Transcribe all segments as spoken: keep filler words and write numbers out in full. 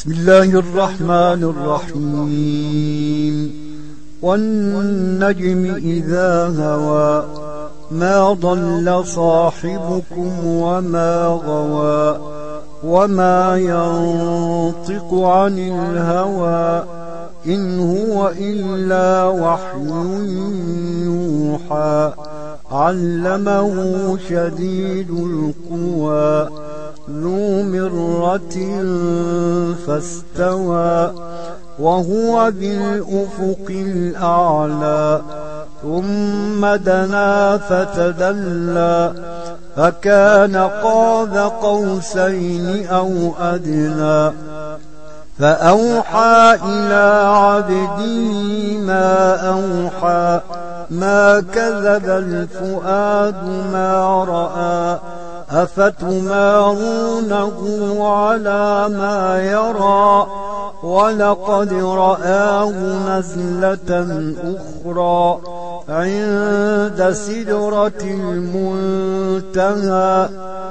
بسم الله الرحمن الرحيم والنجم إذا هوى ما ضل صاحبكم وما غوى وما ينطق عن الهوى إن هو إلا وحي يوحى علمه شديد القوى ذو مرة فاستوى وهو بالأفق الأعلى ثم دنا فتدلى فكان قاب قوسين أو أدنى فأوحى إلى عبده ما أوحى ما كذب الفؤاد ما رأى أفتمارونه على ما يرى ولقد رآه نزلة أخرى عند سدرة المنتهى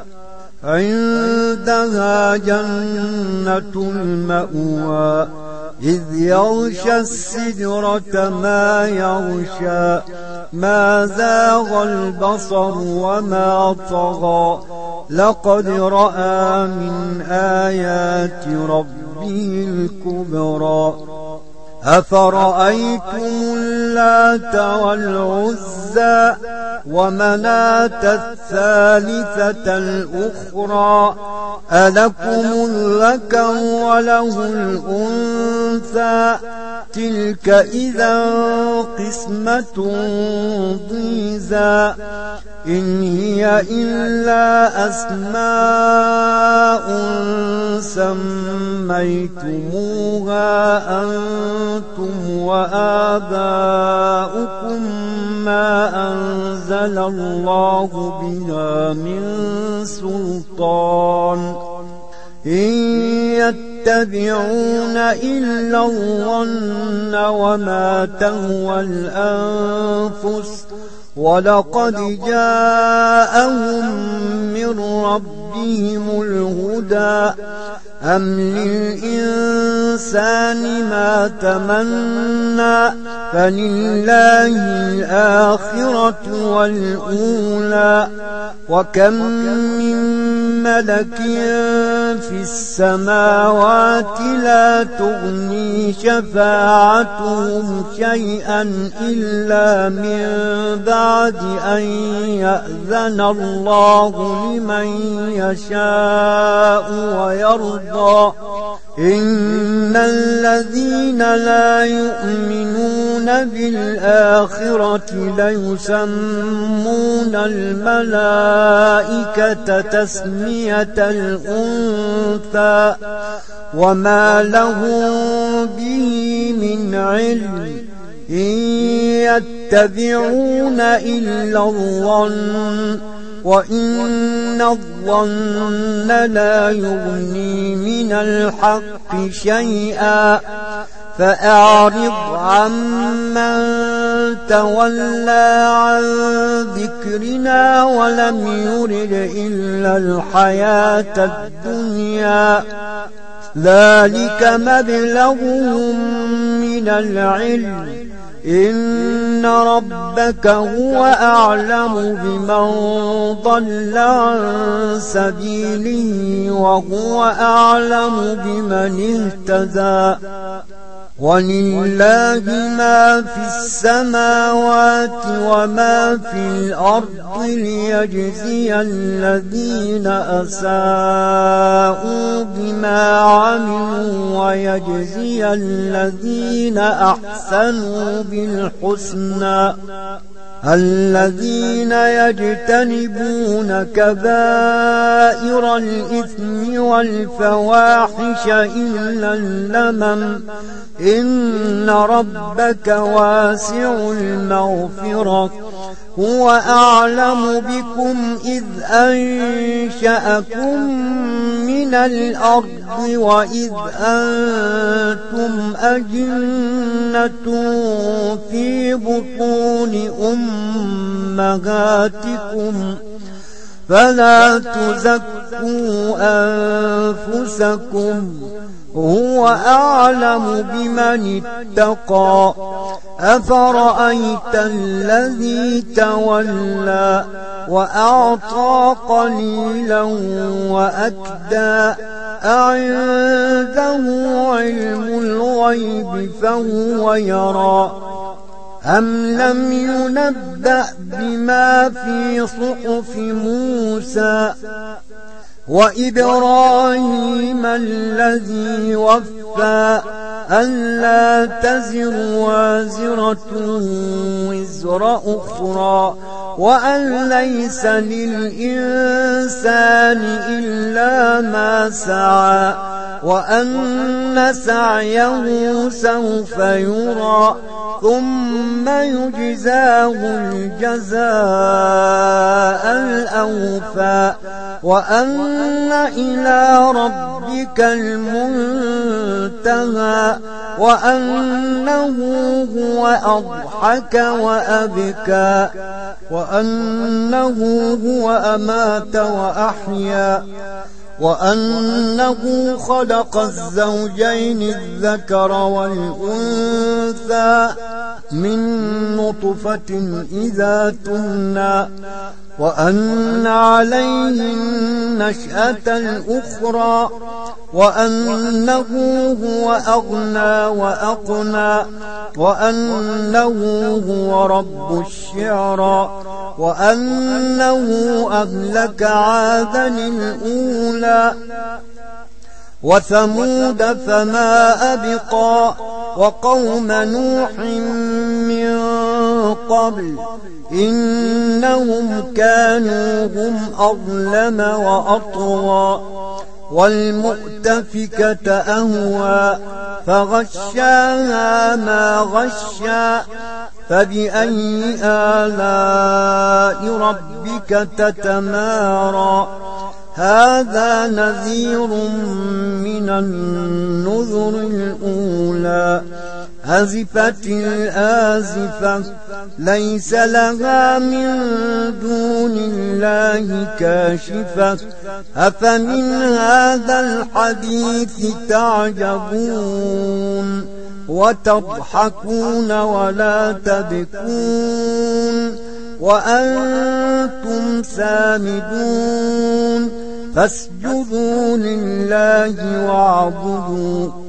عندها جنة المأوى إذ يغشى السدرة ما يغشى ما زاغ البصر وما طغى لقد رأى من آيات ربه الكبرى أفرأيتم اللات والعزى ومناة الثالثة الأخرى ألكم الذكر وله الأنثى تلك إذا قسمة ضيزى إن هي إلا أسماء سميتموها أنتم وآباؤكم ما أنزل الله بها من سلطان إن يتبعون إلا الظن وما تهوى الأنفس ولقد جاءهم من ربهم الهدى أم للإنسان ما تمنى فلله الآخرة والأولى وكم من ملك في السماوات لا تغني شفاعتهم شيئا إلا من بعد أن يأذن الله لمن يشاء ويرضى إن الذين لا يؤمنون بالآخرة ليسمون الملائكة تسمية الأنثى وما لهم به من علم إن يتبعون إلا الظن وإن الظن لا يغني من الحق شيئا فأعرض عمن تولى عن ذكرنا ولم يرد إلا الحياة الدنيا ذلك مبلغهم من العلم إن ربك هو أعلم بمن ضل عن سبيله وهو أعلم بمن اهتدى ولله ما في السماوات وما في الأرض ليجزي الذين أساءوا بما عملوا ويجزي الذين أحسنوا بالحسنى الذين يجتنبون كبائر الإثم والفواحش إلا اللمم إن ربك واسع المغفرة هو أعلم بكم إذ أنشأكم من الأرض وإذ أنتم أجنة في بطون أمهاتكم فلا تزكوا أنفسكم هو أعلم بمن اتقى أفرأيت الذي تولى وأعطى قليلا وأكدى أعنده علم الغيب فهو يرى أم لم ينبأ بما في صحف موسى وإبراهيم الذي وفى ألا تزر وازرة وزر أخرى وأن ليس للإنسان إلا ما سعى وأن سعيه سوف يرى ثم يجزاه الجزاء الأوفى وأن إلى ربك المنتهى وأنه هو أضحك وأبكى وأنه هو أمات وأحيا وأنه خلق الزوجين الذكر والأنثى من نطفة إذا تمنى وأن عليه النشأة الأخرى وأنه هو أغنى وأقنى وأنه هو رب الشعرى وأنه أهلك عادا الأولى وثمود فما أبقى وقوم نوح من قبل إنهم كانوا هم أظلم وأطغى والمؤتفكة أهوى فغشاها ما غشا فبأي آلاء ربك تتمارى هذا نذير من النذر الأولى أزفت الآزفة ليس لها من دون الله كاشفة أفمن هذا الحديث تعجبون وتضحكون ولا تبكون وأنتم سامدون فاسجدوا لله واعبدوا